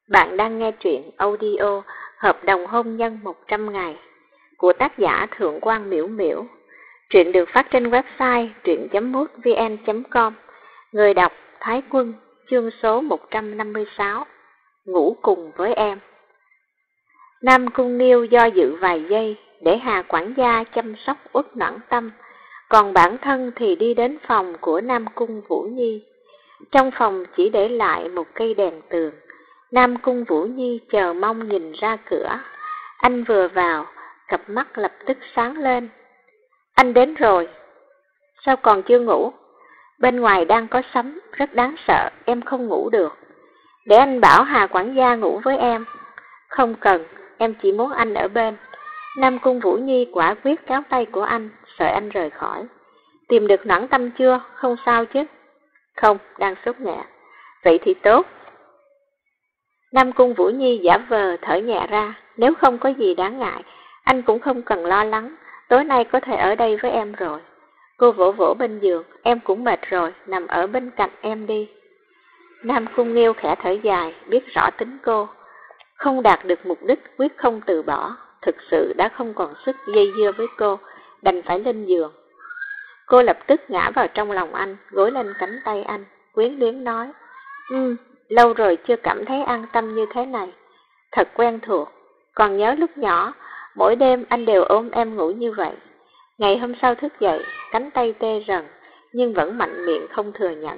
Bạn đang nghe truyện audio Hợp đồng hôn nhân 100 ngày của tác giả Thượng Quan Miễu Miễu. Truyện được phát trên website truyện.mútvn.com. Người đọc Thái Quân, chương số 156. Ngủ cùng với em. Nam Cung Nghiêu do dự vài giây để Hà quản gia chăm sóc Uất Noãn Tâm, còn bản thân thì đi đến phòng của Nam Cung Vũ Nhi. Trong phòng chỉ để lại một cây đèn tường. Nam Cung Vũ Nhi chờ mong nhìn ra cửa. Anh vừa vào, cặp mắt lập tức sáng lên. Anh đến rồi. Sao còn chưa ngủ? Bên ngoài đang có sấm, rất đáng sợ, em không ngủ được. Để anh bảo Hà quản gia ngủ với em. Không cần, em chỉ muốn anh ở bên. Nam Cung Vũ Nhi quả quyết kéo tay của anh, sợ anh rời khỏi. Tìm được Noãn Tâm chưa? Không sao chứ? Không, đang sốt nhẹ. Vậy thì tốt. Nam Cung Vũ Nhi giả vờ thở nhẹ ra, nếu không có gì đáng ngại, anh cũng không cần lo lắng, tối nay có thể ở đây với em rồi. Cô vỗ vỗ bên giường, em cũng mệt rồi, nằm ở bên cạnh em đi. Nam Cung Nghiêu khẽ thở dài, biết rõ tính cô. Không đạt được mục đích quyết không từ bỏ, thực sự đã không còn sức dây dưa với cô, đành phải lên giường. Cô lập tức ngã vào trong lòng anh, gối lên cánh tay anh, quyến luyến nói. Lâu rồi chưa cảm thấy an tâm như thế này. Thật quen thuộc. Còn nhớ lúc nhỏ, mỗi đêm anh đều ôm em ngủ như vậy. Ngày hôm sau thức dậy, cánh tay tê rần, nhưng vẫn mạnh miệng không thừa nhận.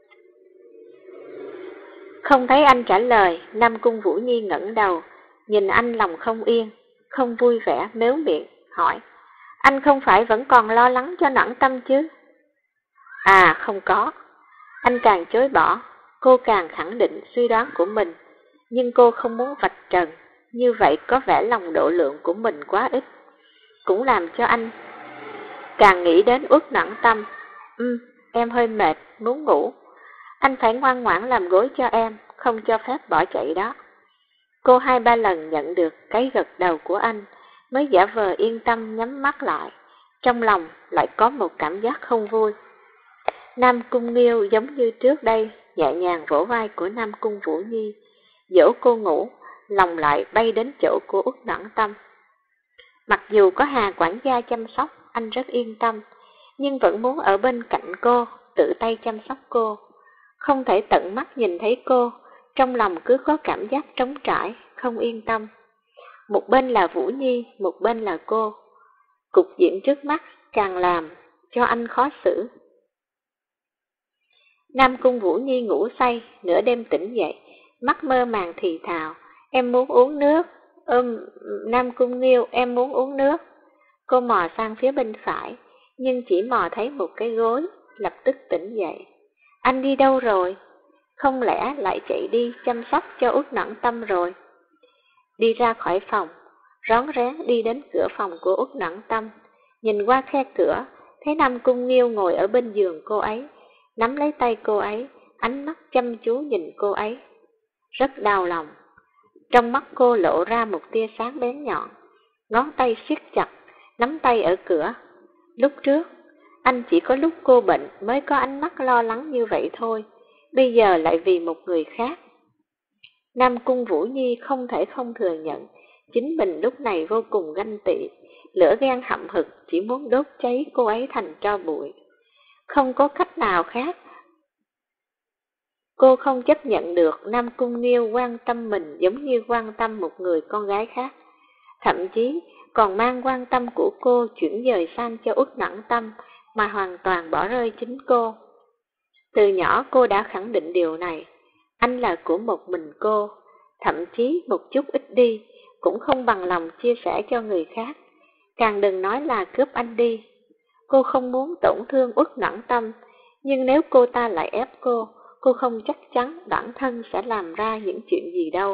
Không thấy anh trả lời, Nam Cung Vũ Nhi ngẩng đầu, nhìn anh lòng không yên, không vui vẻ, mếu miệng, hỏi. Anh không phải vẫn còn lo lắng cho Noãn Tâm chứ? À, không có. Anh càng chối bỏ. Cô càng khẳng định suy đoán của mình, nhưng cô không muốn vạch trần, như vậy có vẻ lòng độ lượng của mình quá ít, cũng làm cho anh càng nghĩ đến Uất Noãn Tâm. Em hơi mệt, muốn ngủ. Anh phải ngoan ngoãn làm gối cho em, không cho phép bỏ chạy đó. Cô 2-3 lần nhận được cái gật đầu của anh, mới giả vờ yên tâm nhắm mắt lại, trong lòng lại có một cảm giác không vui. Nam Cung Nghiêu giống như trước đây, nhẹ nhàng vỗ vai của Nam Cung Vũ Nhi, dỗ cô ngủ, lòng lại bay đến chỗ của Uất Noãn Tâm. Mặc dù có Hà quản gia chăm sóc, anh rất yên tâm, nhưng vẫn muốn ở bên cạnh cô, tự tay chăm sóc cô. Không thể tận mắt nhìn thấy cô, trong lòng cứ có cảm giác trống trải, không yên tâm. Một bên là Vũ Nhi, một bên là cô. Cục diện trước mắt càng làm cho anh khó xử. Nam Cung Vũ Nhi ngủ say, nửa đêm tỉnh dậy, mắt mơ màng thì thào, em muốn uống nước. Nam Cung Nghiêu, em muốn uống nước. Cô mò sang phía bên phải, nhưng chỉ mò thấy một cái gối, lập tức tỉnh dậy. Anh đi đâu rồi? Không lẽ lại chạy đi chăm sóc cho Uất Noãn Tâm rồi? Đi ra khỏi phòng, rón rén đi đến cửa phòng của Uất Noãn Tâm, nhìn qua khe cửa, thấy Nam Cung Nghiêu ngồi ở bên giường cô ấy, nắm lấy tay cô ấy, ánh mắt chăm chú nhìn cô ấy. Rất đau lòng. Trong mắt cô lộ ra một tia sáng bén nhọn, ngón tay siết chặt, nắm tay ở cửa. Lúc trước, anh chỉ có lúc cô bệnh mới có ánh mắt lo lắng như vậy thôi, bây giờ lại vì một người khác. Nam Cung Vũ Nhi không thể không thừa nhận, chính mình lúc này vô cùng ganh tị, lửa ghen hậm hực chỉ muốn đốt cháy cô ấy thành tro bụi. Không có cách nào khác. Cô không chấp nhận được Nam Cung Nghiêu quan tâm mình giống như quan tâm một người con gái khác, thậm chí còn mang quan tâm của cô chuyển dời sang cho Uất Noãn Tâm mà hoàn toàn bỏ rơi chính cô. Từ nhỏ cô đã khẳng định điều này, anh là của một mình cô, thậm chí một chút ít đi cũng không bằng lòng chia sẻ cho người khác, càng đừng nói là cướp anh đi. Cô không muốn tổn thương Uất Noãn Tâm, nhưng nếu cô ta lại ép cô không chắc chắn bản thân sẽ làm ra những chuyện gì đâu.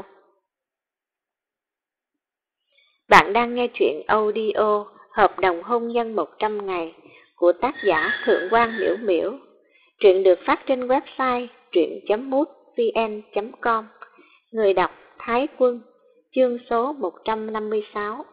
Bạn đang nghe truyện audio Hợp đồng hôn nhân 100 ngày của tác giả Thượng Quan Miễu Miễu. Truyện được phát trên website truyện.mútvn.com. Người đọc Thái Quân, chương số 156.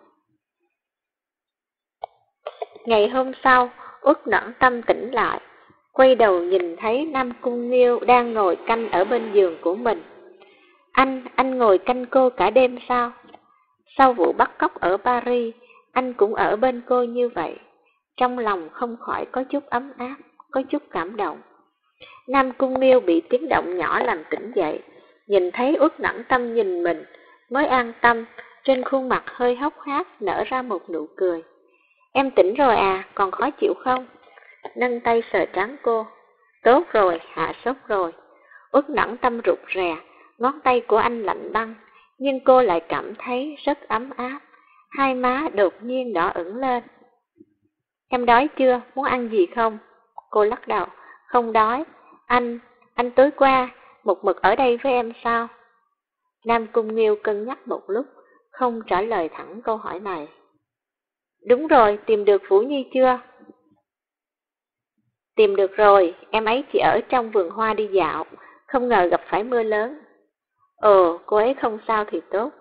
Ngày hôm sau, Uất Noãn Tâm tỉnh lại, quay đầu nhìn thấy Nam Cung Nghiêu đang ngồi canh ở bên giường của mình. Anh ngồi canh cô cả đêm sao? Sau vụ bắt cóc ở Paris, anh cũng ở bên cô như vậy. Trong lòng không khỏi có chút ấm áp, có chút cảm động. Nam Cung Nghiêu bị tiếng động nhỏ làm tỉnh dậy, nhìn thấy Uất Nẫn Tâm nhìn mình, mới an tâm, trên khuôn mặt hơi hốc hác nở ra một nụ cười. Em tỉnh rồi à, còn khó chịu không? Nâng tay sờ trán cô. Tốt rồi, hạ sốt rồi. Uất Nẫn Tâm rụt rè, ngón tay của anh lạnh băng, nhưng cô lại cảm thấy rất ấm áp, hai má đột nhiên đỏ ửng lên. Em đói chưa, muốn ăn gì không? Cô lắc đầu, không đói. Anh tối qua một mực ở đây với em sao? Nam Cung Nghiêu cân nhắc một lúc, không trả lời thẳng câu hỏi này. Đúng rồi, tìm được Vũ Nhi chưa? Tìm được rồi, em ấy chỉ ở trong vườn hoa đi dạo, không ngờ gặp phải mưa lớn. Cô ấy không sao thì tốt.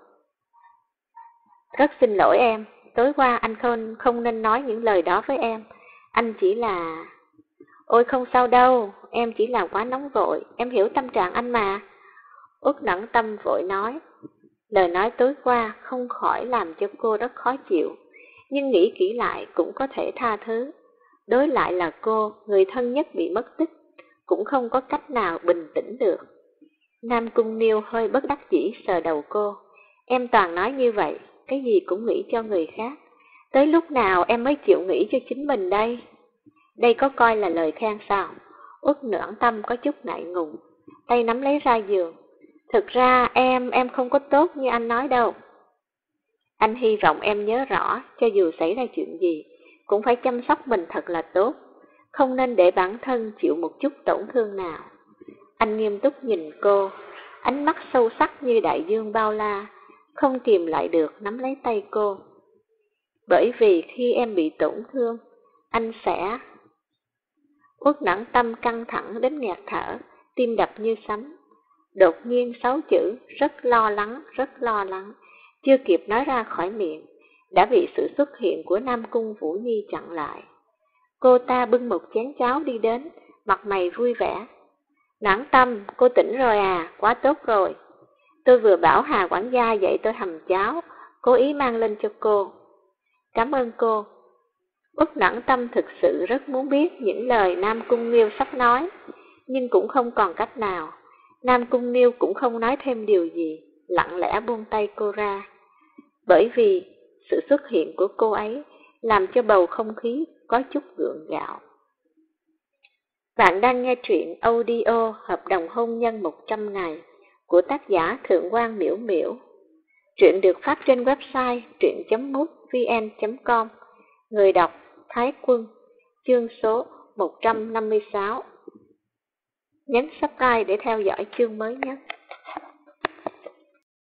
Rất xin lỗi em, tối qua anh không nên nói những lời đó với em. Anh chỉ là... Ôi không sao đâu, em chỉ là quá nóng vội, em hiểu tâm trạng anh mà. Uất Nẫn Tâm vội nói. Lời nói tối qua không khỏi làm cho cô rất khó chịu, nhưng nghĩ kỹ lại cũng có thể tha thứ. Đối lại là cô, người thân nhất bị mất tích, cũng không có cách nào bình tĩnh được. Nam Cung Nghiêu hơi bất đắc dĩ sờ đầu cô. Em toàn nói như vậy, cái gì cũng nghĩ cho người khác. Tới lúc nào em mới chịu nghĩ cho chính mình đây? Đây có coi là lời khen sao? Uất Nẫn Tâm có chút ngại ngùng, tay nắm lấy ra giường. Thực ra em không có tốt như anh nói đâu. Anh hy vọng em nhớ rõ, cho dù xảy ra chuyện gì, cũng phải chăm sóc mình thật là tốt, không nên để bản thân chịu một chút tổn thương nào. Anh nghiêm túc nhìn cô, ánh mắt sâu sắc như đại dương bao la, không kìm lại được nắm lấy tay cô. Bởi vì khi em bị tổn thương, anh sẽ... Uất Nẫn Tâm căng thẳng đến nghẹt thở, tim đập như sấm. Đột nhiên 6 chữ, rất lo lắng, chưa kịp nói ra khỏi miệng, đã bị sự xuất hiện của Nam Cung Vũ Nhi chặn lại. Cô ta bưng một chén cháo đi đến, mặt mày vui vẻ. Nẫn Tâm, cô tỉnh rồi à, quá tốt rồi. Tôi vừa bảo Hà quản gia dạy tôi hầm cháo, cố ý mang lên cho cô. Cảm ơn cô. Uất Nẫn Tâm thực sự rất muốn biết những lời Nam Cung Nghiêu sắp nói, nhưng cũng không còn cách nào. Nam Cung Nghiêu cũng không nói thêm điều gì, lặng lẽ buông tay cô ra. Bởi vì sự xuất hiện của cô ấy làm cho bầu không khí có chút gượng gạo. Bạn đang nghe truyện audio Hợp đồng hôn nhân 100 ngày của tác giả Thượng quan Miễu Miễu. Truyện được phát trên website truyện.mútvn.com. Người đọc Thái Quân. Chương số 156. Nhấn subscribe để theo dõi chương mới nhất.